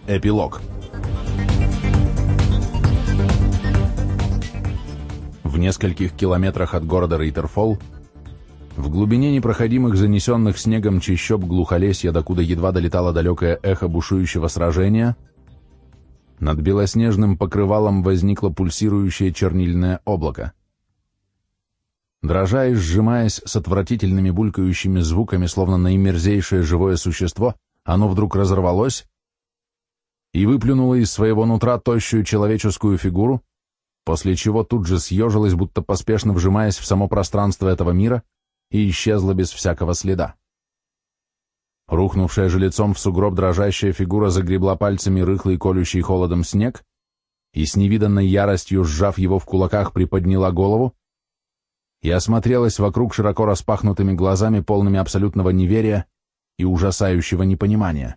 Эпилог. В нескольких километрах от города Рейтерфолл, в глубине непроходимых занесенных снегом чащоб глухолесья, докуда едва долетало далекое эхо бушующего сражения, над белоснежным покрывалом возникло пульсирующее чернильное облако. Дрожа и сжимаясь с отвратительными булькающими звуками, словно наимерзейшее живое существо, оно вдруг разорвалось и выплюнуло из своего нутра тощую человеческую фигуру, после чего тут же съежилось, будто поспешно вжимаясь в само пространство этого мира, и исчезла без всякого следа. Рухнувшая же лицом в сугроб дрожащая фигура загребла пальцами рыхлый колющий холодом снег и с невиданной яростью, сжав его в кулаках, приподняла голову и осмотрелась вокруг широко распахнутыми глазами, полными абсолютного неверия и ужасающего непонимания.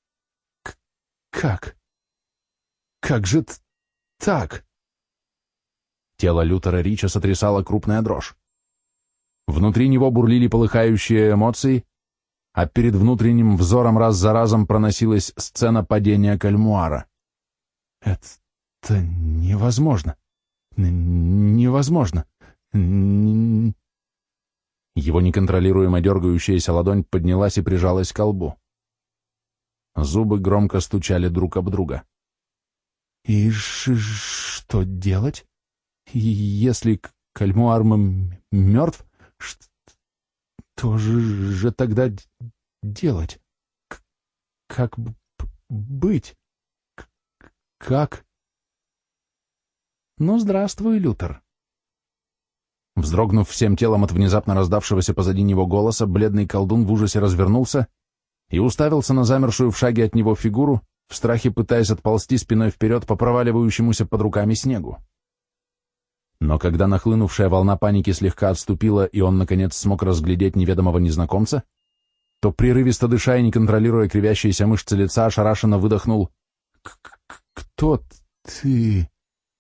«Как? Как же так?» Тело Лютера Рича сотрясала крупная дрожь. Внутри него бурлили полыхающие эмоции, а перед внутренним взором раз за разом проносилась сцена падения кальмуара. «Это невозможно! Невозможно!» Его неконтролируемо дергающаяся ладонь поднялась и прижалась к лбу. Зубы громко стучали друг об друга. «И что делать? Если кальмуар мертв, что же тогда делать? Как быть? Как?» «Ну, здравствуй, Лютер». Вздрогнув всем телом от внезапно раздавшегося позади него голоса, бледный колдун в ужасе развернулся и уставился на замершую в шаге от него фигуру, в страхе пытаясь отползти спиной вперед по проваливающемуся под руками снегу. Но когда нахлынувшая волна паники слегка отступила, и он, наконец, смог разглядеть неведомого незнакомца, то, прерывисто дыша и не контролируя кривящиеся мышцы лица, ошарашенно выдохнул: «Кто ты?»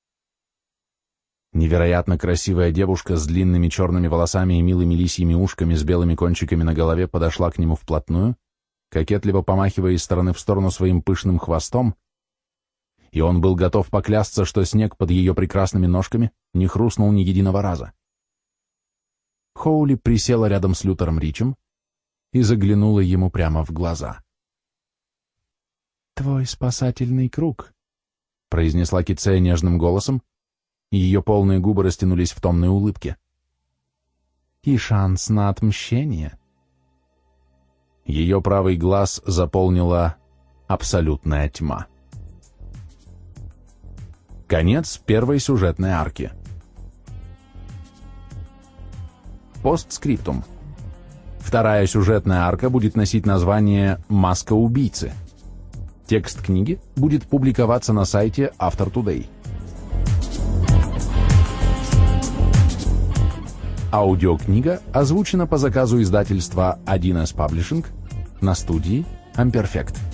Невероятно красивая девушка с длинными черными волосами и милыми лисьими ушками с белыми кончиками на голове подошла к нему вплотную, кокетливо помахивая из стороны в сторону своим пышным хвостом, и он был готов поклясться, что снег под ее прекрасными ножками не хрустнул ни единого раза. Хоули присела рядом с Лютером Ричем и заглянула ему прямо в глаза. «Твой спасательный круг», — произнесла Кицея нежным голосом, и ее полные губы растянулись в томной улыбке. «И шанс на отмщение». Ее правый глаз заполнила абсолютная тьма. Конец первой сюжетной арки. Постскриптум. Вторая сюжетная арка будет носить название «Маска убийцы». Текст книги будет публиковаться на сайте After Today. Аудиокнига озвучена по заказу издательства 1С Publishing на студии Amperfect.